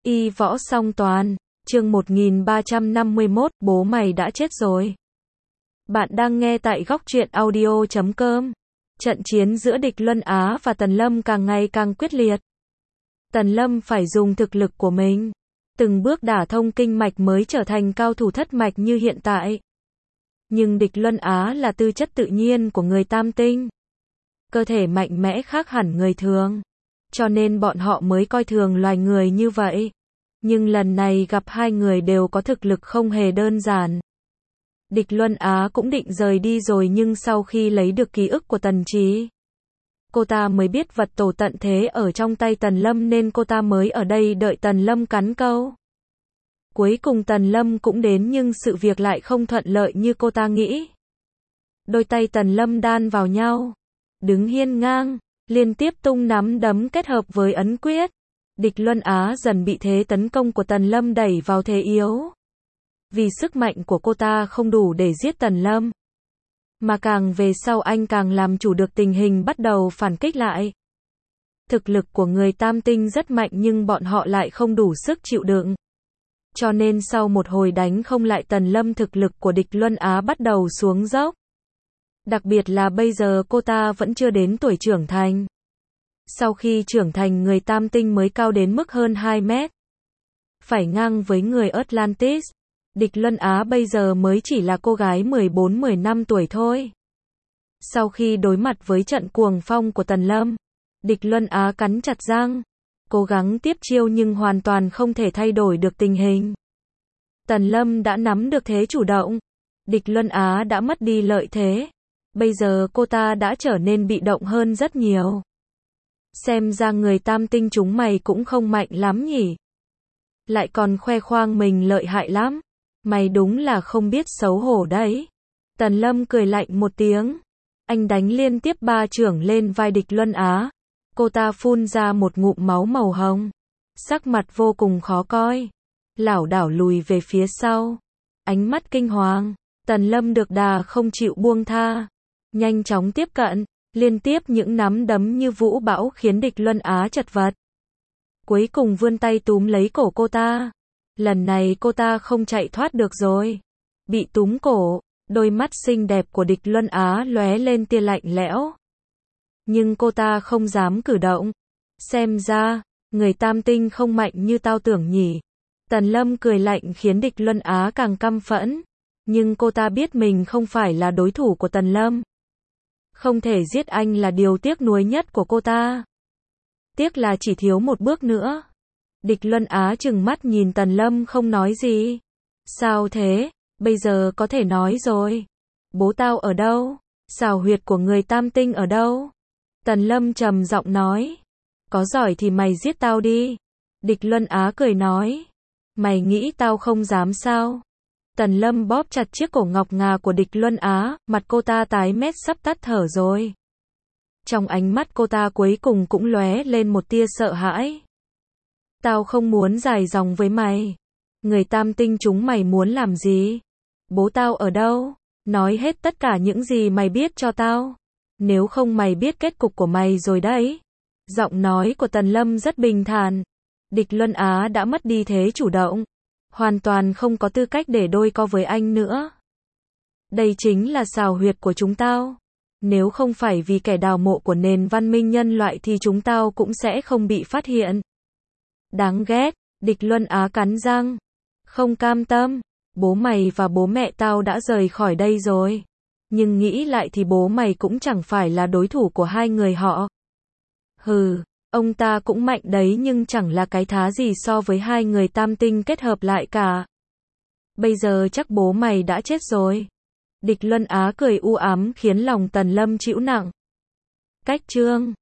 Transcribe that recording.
Y võ song toàn, chương 1351, bố mày đã chết rồi. Bạn đang nghe tại góc truyện audio.com. Trận chiến giữa địch Luân Á và Tần Lâm càng ngày càng quyết liệt. Tần Lâm phải dùng thực lực của mình, từng bước đả thông kinh mạch mới trở thành cao thủ thất mạch như hiện tại. Nhưng địch Luân Á là tư chất tự nhiên của người tam tinh. Cơ thể mạnh mẽ khác hẳn người thường. Cho nên bọn họ mới coi thường loài người như vậy. Nhưng lần này gặp hai người đều có thực lực không hề đơn giản. Địch Luân Á cũng định rời đi rồi nhưng sau khi lấy được ký ức của Tần Trí, cô ta mới biết vật tổ tận thế ở trong tay Tần Lâm nên cô ta mới ở đây đợi Tần Lâm cắn câu. Cuối cùng Tần Lâm cũng đến nhưng sự việc lại không thuận lợi như cô ta nghĩ. Đôi tay Tần Lâm đan vào nhau, đứng hiên ngang, liên tiếp tung nắm đấm kết hợp với ấn quyết. Địch Luân Á dần bị thế tấn công của Tần Lâm đẩy vào thế yếu. Vì sức mạnh của cô ta không đủ để giết Tần Lâm. Mà càng về sau anh càng làm chủ được tình hình bắt đầu phản kích lại. Thực lực của người tam tinh rất mạnh nhưng bọn họ lại không đủ sức chịu đựng. Cho nên sau một hồi đánh không lại Tần Lâm thực lực của địch Luân Á bắt đầu xuống dốc. Đặc biệt là bây giờ cô ta vẫn chưa đến tuổi trưởng thành. Sau khi trưởng thành người tam tinh mới cao đến mức hơn 2 mét. Phải ngang với người Atlantis. Địch Luân Á bây giờ mới chỉ là cô gái 14-15 tuổi thôi. Sau khi đối mặt với trận cuồng phong của Tần Lâm, địch Luân Á cắn chặt răng, cố gắng tiếp chiêu nhưng hoàn toàn không thể thay đổi được tình hình. Tần Lâm đã nắm được thế chủ động, địch Luân Á đã mất đi lợi thế. Bây giờ cô ta đã trở nên bị động hơn rất nhiều. Xem ra người tam tinh chúng mày cũng không mạnh lắm nhỉ. Lại còn khoe khoang mình lợi hại lắm. Mày đúng là không biết xấu hổ đấy. Tần Lâm cười lạnh một tiếng. Anh đánh liên tiếp 3 chưởng lên vai địch Luân Á. Cô ta phun ra một ngụm máu màu hồng. Sắc mặt vô cùng khó coi. Lảo đảo lùi về phía sau. Ánh mắt kinh hoàng. Tần Lâm được đà không chịu buông tha. Nhanh chóng tiếp cận. Liên tiếp những nắm đấm như vũ bão khiến địch Luân Á chật vật. Cuối cùng vươn tay túm lấy cổ cô ta. Lần này cô ta không chạy thoát được rồi. Bị túm cổ, đôi mắt xinh đẹp của địch Luân Á lóe lên tia lạnh lẽo. Nhưng cô ta không dám cử động. Xem ra, người tam tinh không mạnh như tao tưởng nhỉ. Tần Lâm cười lạnh khiến địch Luân Á càng căm phẫn. Nhưng cô ta biết mình không phải là đối thủ của Tần Lâm. Không thể giết anh là điều tiếc nuối nhất của cô ta. Tiếc là chỉ thiếu một bước nữa. Địch Luân Á trừng mắt nhìn Tần Lâm không nói gì. Sao thế? Bây giờ có thể nói rồi. Bố tao ở đâu? Xào huyệt của người tam tinh ở đâu? Tần Lâm trầm giọng nói. Có giỏi thì mày giết tao đi. Địch Luân Á cười nói. Mày nghĩ tao không dám sao? Tần Lâm bóp chặt chiếc cổ ngọc ngà của địch Luân Á, mặt cô ta tái mét sắp tắt thở rồi. Trong ánh mắt cô ta cuối cùng cũng lóe lên một tia sợ hãi. Tao không muốn dài dòng với mày. Người tam tinh chúng mày muốn làm gì? Bố tao ở đâu? Nói hết tất cả những gì mày biết cho tao. Nếu không mày biết kết cục của mày rồi đấy. Giọng nói của Tần Lâm rất bình thản. Địch Luân Á đã mất đi thế chủ động. Hoàn toàn không có tư cách để đôi co với anh nữa. Đây chính là xào huyệt của chúng tao. Nếu không phải vì kẻ đào mộ của nền văn minh nhân loại thì chúng tao cũng sẽ không bị phát hiện. Đáng ghét, địch Luân Á cắn răng. Không cam tâm, bố mày và bố mẹ tao đã rời khỏi đây rồi. Nhưng nghĩ lại thì bố mày cũng chẳng phải là đối thủ của hai người họ. Hừ, ông ta cũng mạnh đấy nhưng chẳng là cái thá gì so với hai người tam tinh kết hợp lại cả. Bây giờ chắc bố mày đã chết rồi. Địch Luân Á cười u ám khiến lòng Tần Lâm chịu nặng. Cách chương